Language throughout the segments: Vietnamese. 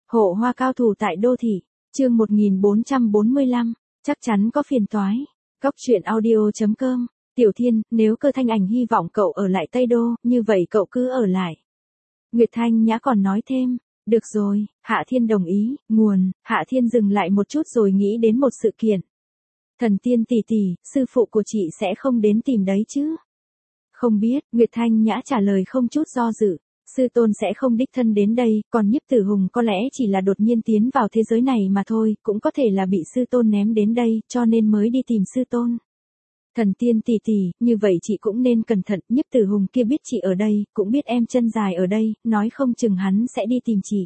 Hộ hoa cao thủ tại đô thị, chương 1445, chắc chắn có phiền toái. Góc truyện audio.com, Tiểu Thiên, nếu Cơ Thanh Ảnh hy vọng cậu ở lại Tây Đô, như vậy cậu cứ ở lại. Nguyệt Thanh Nhã còn nói thêm, được rồi, Hạ Thiên đồng ý, nguồn, Hạ Thiên dừng lại một chút rồi nghĩ đến một sự kiện. Thần Tiên tỷ tỷ, sư phụ của chị sẽ không đến tìm đấy chứ? Không biết, Nguyệt Thanh Nhã trả lời không chút do dự. Sư tôn sẽ không đích thân đến đây, còn Nhiếp Tử Hùng có lẽ chỉ là đột nhiên tiến vào thế giới này mà thôi, cũng có thể là bị sư tôn ném đến đây, cho nên mới đi tìm sư tôn. Thần Tiên tỷ tỷ, như vậy chị cũng nên cẩn thận, Nhiếp Tử Hùng kia biết chị ở đây, cũng biết em chân dài ở đây, nói không chừng hắn sẽ đi tìm chị.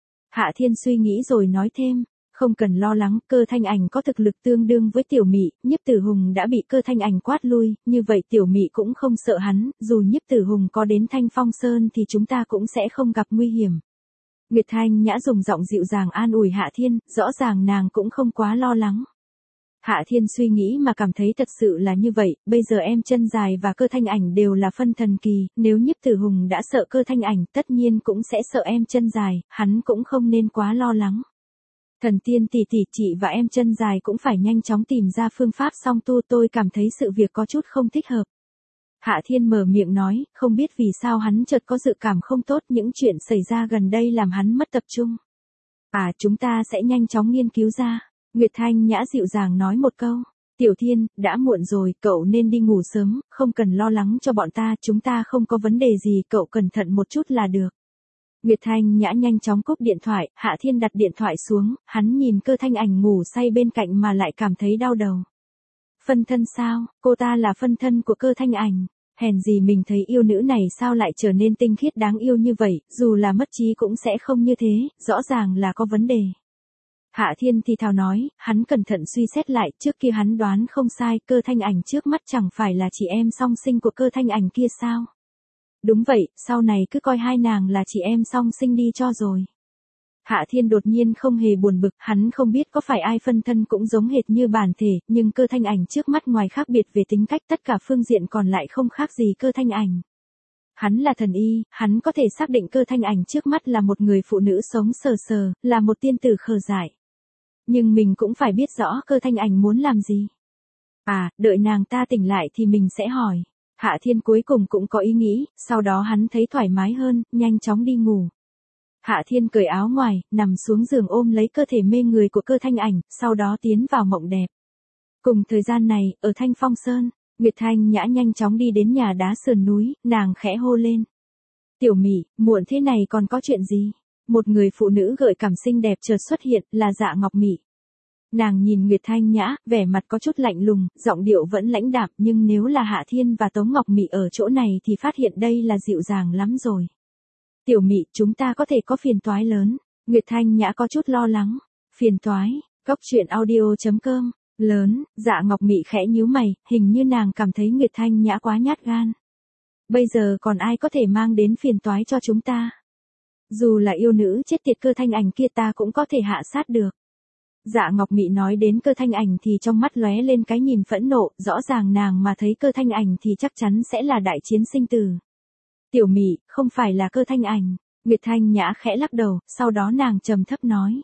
Hạ Thiên suy nghĩ rồi nói thêm, không cần lo lắng, Cơ Thanh Ảnh có thực lực tương đương với Tiểu Mị, Nhiếp Tử Hùng đã bị Cơ Thanh Ảnh quát lui, như vậy Tiểu Mị cũng không sợ hắn, dù Nhiếp Tử Hùng có đến Thanh Phong Sơn thì chúng ta cũng sẽ không gặp nguy hiểm. Nguyệt Thanh Nhã dùng giọng dịu dàng an ủi Hạ Thiên, rõ ràng nàng cũng không quá lo lắng. Hạ Thiên suy nghĩ mà cảm thấy thật sự là như vậy, bây giờ em chân dài và Cơ Thanh Ảnh đều là phân thần kỳ, nếu Nhiếp Tử Hùng đã sợ Cơ Thanh Ảnh tất nhiên cũng sẽ sợ em chân dài, hắn cũng không nên quá lo lắng. Thần Tiên tỷ tỷ, chị và em chân dài cũng phải nhanh chóng tìm ra phương pháp song tu, tôi cảm thấy sự việc có chút không thích hợp. Hạ Thiên mở miệng nói, không biết vì sao hắn chợt có dự cảm không tốt, những chuyện xảy ra gần đây làm hắn mất tập trung. Chúng ta sẽ nhanh chóng nghiên cứu ra. Nguyệt Thanh Nhã dịu dàng nói một câu. Tiểu Thiên, đã muộn rồi, cậu nên đi ngủ sớm, không cần lo lắng cho bọn ta, chúng ta không có vấn đề gì, cậu cẩn thận một chút là được. Nguyệt Thanh Nhã nhanh chóng cúp điện thoại, Hạ Thiên đặt điện thoại xuống, hắn nhìn Cơ Thanh Ảnh ngủ say bên cạnh mà lại cảm thấy đau đầu. Phân thân sao, cô ta là phân thân của Cơ Thanh Ảnh, hèn gì mình thấy yêu nữ này sao lại trở nên tinh khiết đáng yêu như vậy, dù là mất trí cũng sẽ không như thế, rõ ràng là có vấn đề. Hạ Thiên thì thào nói, hắn cẩn thận suy xét lại, trước kia hắn đoán không sai, Cơ Thanh Ảnh trước mắt chẳng phải là chị em song sinh của Cơ Thanh Ảnh kia sao? Đúng vậy, sau này cứ coi hai nàng là chị em song sinh đi cho rồi. Hạ Thiên đột nhiên không hề buồn bực, hắn không biết có phải ai phân thân cũng giống hệt như bản thể, nhưng Cơ Thanh Ảnh trước mắt ngoài khác biệt về tính cách tất cả phương diện còn lại không khác gì Cơ Thanh Ảnh. Hắn là thần y, hắn có thể xác định Cơ Thanh Ảnh trước mắt là một người phụ nữ sống sờ sờ, là một tiên tử khờ dại. Nhưng mình cũng phải biết rõ Cơ Thanh Ảnh muốn làm gì. Đợi nàng ta tỉnh lại thì mình sẽ hỏi. Hạ Thiên cuối cùng cũng có ý nghĩ, sau đó hắn thấy thoải mái hơn, nhanh chóng đi ngủ. Hạ Thiên cởi áo ngoài, nằm xuống giường ôm lấy cơ thể mê người của Cơ Thanh Ảnh, sau đó tiến vào mộng đẹp. Cùng thời gian này, ở Thanh Phong Sơn, Nguyệt Thanh Nhã nhanh chóng đi đến nhà đá sườn núi, nàng khẽ hô lên. Tiểu Mị, muộn thế này còn có chuyện gì? Một người phụ nữ gợi cảm xinh đẹp chợt xuất hiện, là Dạ Ngọc Mị. Nàng nhìn Nguyệt Thanh Nhã, vẻ mặt có chút lạnh lùng, giọng điệu vẫn lãnh đạm, nhưng nếu là Hạ Thiên và Tống Ngọc Mị ở chỗ này thì phát hiện đây là dịu dàng lắm rồi. Tiểu Mị, chúng ta có thể có phiền toái lớn. Nguyệt Thanh Nhã có chút lo lắng. Phiền toái, góc truyện audio.com, lớn, Dạ Ngọc Mị khẽ nhíu mày, hình như nàng cảm thấy Nguyệt Thanh Nhã quá nhát gan. Bây giờ còn ai có thể mang đến phiền toái cho chúng ta? Dù là yêu nữ chết tiệt Cơ Thanh Ảnh kia ta cũng có thể hạ sát được. Dạ Ngọc Mị nói đến Cơ Thanh Ảnh thì trong mắt lóe lên cái nhìn phẫn nộ, rõ ràng nàng mà thấy Cơ Thanh Ảnh thì chắc chắn sẽ là đại chiến sinh tử. Tiểu Mị, không phải là Cơ Thanh Ảnh. Nguyệt Thanh Nhã khẽ lắc đầu, sau đó nàng trầm thấp nói.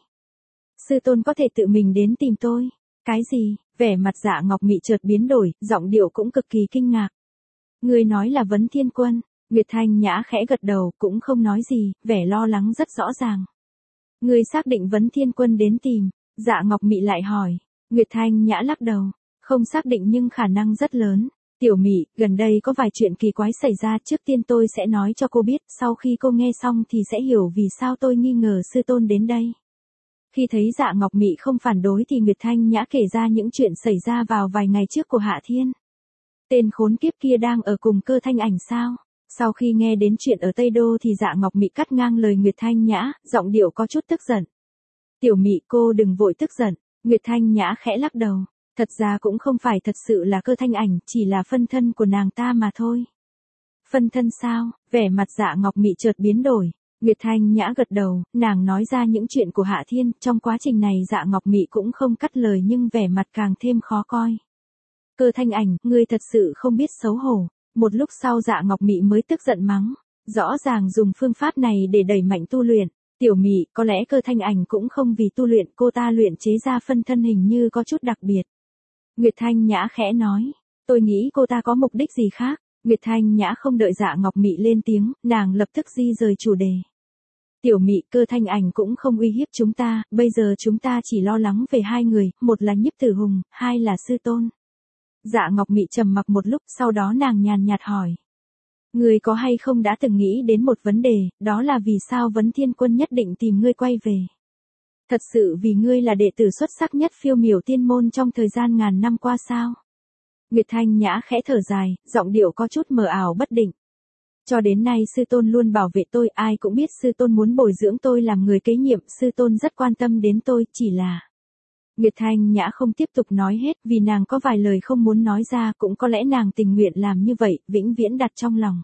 Sư tôn có thể tự mình đến tìm tôi. Cái gì? Vẻ mặt Dạ Ngọc Mị chợt biến đổi, giọng điệu cũng cực kỳ kinh ngạc. Ngươi nói là Vấn Thiên Quân. Nguyệt Thanh Nhã khẽ gật đầu, cũng không nói gì, vẻ lo lắng rất rõ ràng. Ngươi xác định Vấn Thiên Quân đến tìm. Dạ Ngọc Mị lại hỏi. Nguyệt Thanh Nhã lắc đầu. Không xác định nhưng khả năng rất lớn. Tiểu Mị, gần đây có vài chuyện kỳ quái xảy ra, trước tiên tôi sẽ nói cho cô biết, sau khi cô nghe xong thì sẽ hiểu vì sao tôi nghi ngờ sư tôn đến đây. Khi thấy Dạ Ngọc Mị không phản đối thì Nguyệt Thanh Nhã kể ra những chuyện xảy ra vào vài ngày trước của Hạ Thiên. Tên khốn kiếp kia đang ở cùng Cơ Thanh Ảnh sao? Sau khi nghe đến chuyện ở Tây Đô thì Dạ Ngọc Mị cắt ngang lời Nguyệt Thanh Nhã, giọng điệu có chút tức giận. Tiểu Mị, cô đừng vội tức giận. Nguyệt Thanh Nhã khẽ lắc đầu. Thật ra cũng không phải thật sự là Cơ Thanh Ảnh, chỉ là phân thân của nàng ta mà thôi. Phân thân sao? Vẻ mặt Dạ Ngọc Mị chợt biến đổi. Nguyệt Thanh Nhã gật đầu, nàng nói ra những chuyện của Hạ Thiên, trong quá trình này Dạ Ngọc Mị cũng không cắt lời nhưng vẻ mặt càng thêm khó coi. Cơ Thanh Ảnh, ngươi thật sự không biết xấu hổ. Một lúc sau Dạ Ngọc Mị mới tức giận mắng. Rõ ràng dùng phương pháp này để đẩy mạnh tu luyện. Tiểu Mị, có lẽ Cơ Thanh Ảnh cũng không vì tu luyện, cô ta luyện chế ra phân thân hình như có chút đặc biệt. Nguyệt Thanh Nhã khẽ nói, tôi nghĩ cô ta có mục đích gì khác. Nguyệt Thanh Nhã không đợi Dạ Ngọc Mị lên tiếng, nàng lập tức di rời chủ đề. Tiểu Mị, Cơ Thanh Ảnh cũng không uy hiếp chúng ta, bây giờ chúng ta chỉ lo lắng về hai người, một là Nhiếp Tử Hùng, hai là sư tôn. Dạ Ngọc Mị trầm mặc một lúc, sau đó nàng nhàn nhạt hỏi. Ngươi có hay không đã từng nghĩ đến một vấn đề, đó là vì sao Vấn Thiên Quân nhất định tìm ngươi quay về? Thật sự vì ngươi là đệ tử xuất sắc nhất Phiêu Miểu Tiên môn trong thời gian ngàn năm qua sao? Nguyệt Thanh Nhã khẽ thở dài, giọng điệu có chút mờ ảo bất định. Cho đến nay sư tôn luôn bảo vệ tôi, ai cũng biết sư tôn muốn bồi dưỡng tôi làm người kế nhiệm, sư tôn rất quan tâm đến tôi, chỉ là... Nguyệt Thanh Nhã không tiếp tục nói hết vì nàng có vài lời không muốn nói ra, cũng có lẽ nàng tình nguyện làm như vậy, vĩnh viễn đặt trong lòng.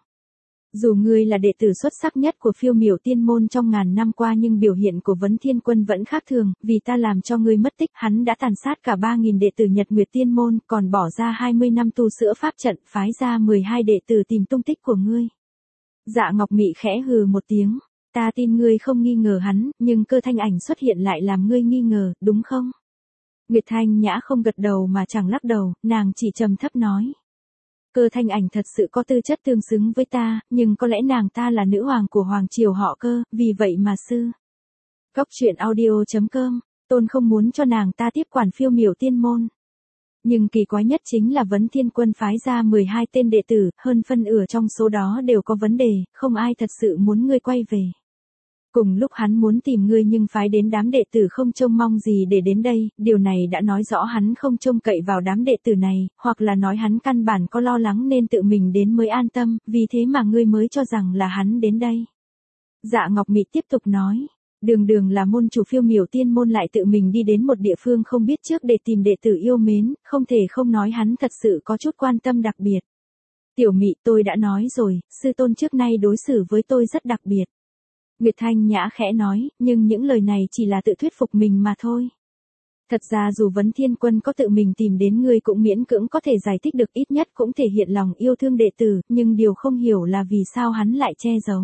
Dù ngươi là đệ tử xuất sắc nhất của Phiêu Miểu Tiên môn trong ngàn năm qua nhưng biểu hiện của Vấn Thiên Quân vẫn khác thường, vì ta làm cho ngươi mất tích, hắn đã tàn sát cả 3.000 đệ tử Nhật Nguyệt Tiên môn, còn bỏ ra 20 năm tu sữa pháp trận, phái ra 12 đệ tử tìm tung tích của ngươi. Dạ Ngọc Mị khẽ hừ một tiếng, ta tin ngươi không nghi ngờ hắn, nhưng Cơ Thanh Ảnh xuất hiện lại làm ngươi nghi ngờ, đúng không? Nguyệt Thanh Nhã không gật đầu mà chẳng lắc đầu, nàng chỉ trầm thấp nói. Cơ Thanh Ảnh thật sự có tư chất tương xứng với ta, nhưng có lẽ nàng ta là nữ hoàng của hoàng triều họ Cơ, vì vậy mà sư. Góc truyện audio.com, Tôn không muốn cho nàng ta tiếp quản Phiêu Miểu Tiên môn. Nhưng kỳ quái nhất chính là Vấn Thiên Quân phái ra 12 tên đệ tử, hơn phân nửa trong số đó đều có vấn đề, không ai thật sự muốn ngươi quay về. Cùng lúc hắn muốn tìm ngươi nhưng phái đến đám đệ tử không trông mong gì để đến đây, điều này đã nói rõ hắn không trông cậy vào đám đệ tử này, hoặc là nói hắn căn bản có lo lắng nên tự mình đến mới an tâm, vì thế mà ngươi mới cho rằng là hắn đến đây. Dạ Ngọc Mị tiếp tục nói, đường đường là môn chủ Phiêu Miểu Tiên môn lại tự mình đi đến một địa phương không biết trước để tìm đệ tử yêu mến, không thể không nói hắn thật sự có chút quan tâm đặc biệt. Tiểu Mị, tôi đã nói rồi, sư tôn trước nay đối xử với tôi rất đặc biệt. Nguyệt Thanh Nhã khẽ nói, nhưng những lời này chỉ là tự thuyết phục mình mà thôi. Thật ra dù Vấn Thiên Quân có tự mình tìm đến ngươi cũng miễn cưỡng có thể giải thích được, ít nhất cũng thể hiện lòng yêu thương đệ tử, nhưng điều không hiểu là vì sao hắn lại che giấu.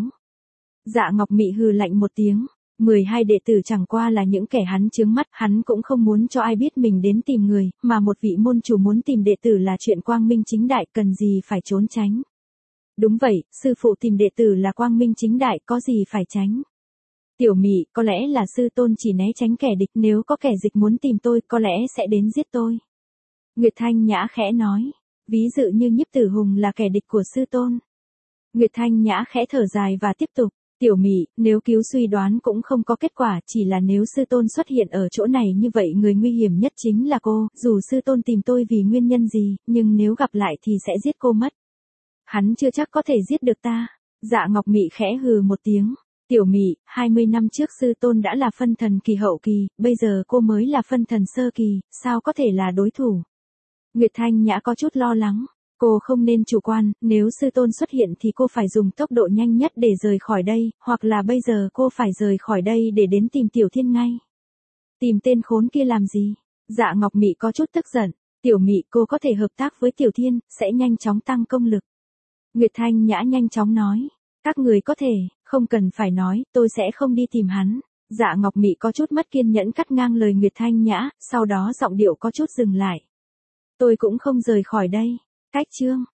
Dạ Ngọc Mị hừ lạnh một tiếng, 12 đệ tử chẳng qua là những kẻ hắn chướng mắt, hắn cũng không muốn cho ai biết mình đến tìm người, mà một vị môn chủ muốn tìm đệ tử là chuyện quang minh chính đại, cần gì phải trốn tránh. Đúng vậy, sư phụ tìm đệ tử là quang minh chính đại, có gì phải tránh. Tiểu Mị, có lẽ là sư tôn chỉ né tránh kẻ địch, nếu có kẻ địch muốn tìm tôi, có lẽ sẽ đến giết tôi. Nguyệt Thanh Nhã khẽ nói, ví dụ như Nhiếp Tử Hùng là kẻ địch của sư tôn. Nguyệt Thanh Nhã khẽ thở dài và tiếp tục, Tiểu Mị, nếu cứu suy đoán cũng không có kết quả, chỉ là nếu sư tôn xuất hiện ở chỗ này như vậy người nguy hiểm nhất chính là cô, dù sư tôn tìm tôi vì nguyên nhân gì, nhưng nếu gặp lại thì sẽ giết cô mất. Hắn chưa chắc có thể giết được ta. Dạ Ngọc Mị khẽ hừ một tiếng. Tiểu Mị, 20 năm trước sư tôn đã là phân thần kỳ hậu kỳ, bây giờ cô mới là phân thần sơ kỳ, sao có thể là đối thủ? Nguyệt Thanh Nhã có chút lo lắng. Cô không nên chủ quan, nếu sư tôn xuất hiện thì cô phải dùng tốc độ nhanh nhất để rời khỏi đây, hoặc là bây giờ cô phải rời khỏi đây để đến tìm Tiểu Thiên ngay. Tìm tên khốn kia làm gì? Dạ Ngọc Mị có chút tức giận. Tiểu Mị, cô có thể hợp tác với Tiểu Thiên, sẽ nhanh chóng tăng công lực. Nguyệt Thanh Nhã nhanh chóng nói, các người có thể, không cần phải nói, tôi sẽ không đi tìm hắn. Dạ Ngọc Mị có chút mất kiên nhẫn cắt ngang lời Nguyệt Thanh Nhã, sau đó giọng điệu có chút dừng lại. Tôi cũng không rời khỏi đây. Cách chương